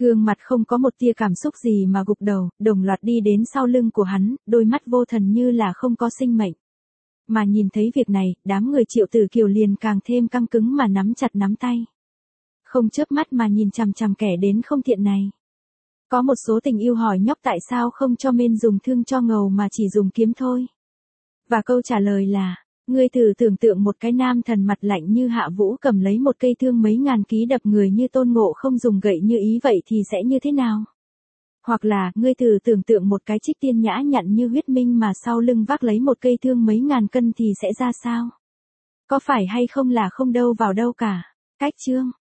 Gương mặt không có một tia cảm xúc gì mà gục đầu, đồng loạt đi đến sau lưng của hắn, đôi mắt vô thần như là không có sinh mệnh. Mà nhìn thấy việc này, đám người Triệu Tử Kiều liền càng thêm căng cứng mà nắm chặt nắm tay. Không chớp mắt mà nhìn chằm chằm kẻ đến không thiện này. Có một số tình yêu hỏi nhóc tại sao không cho men dùng thương cho ngầu mà chỉ dùng kiếm thôi. Và câu trả lời là, ngươi thử tưởng tượng một cái nam thần mặt lạnh như Hạ Vũ cầm lấy một cây thương mấy ngàn ký đập người như Tôn Ngộ không dùng gậy như ý vậy thì sẽ như thế nào? Hoặc là, ngươi thử tưởng tượng một cái Trích Tiên nhã nhặn như Huyết Minh mà sau lưng vác lấy một cây thương mấy ngàn cân thì sẽ ra sao? Có phải hay không là không đâu vào đâu cả. Cách chương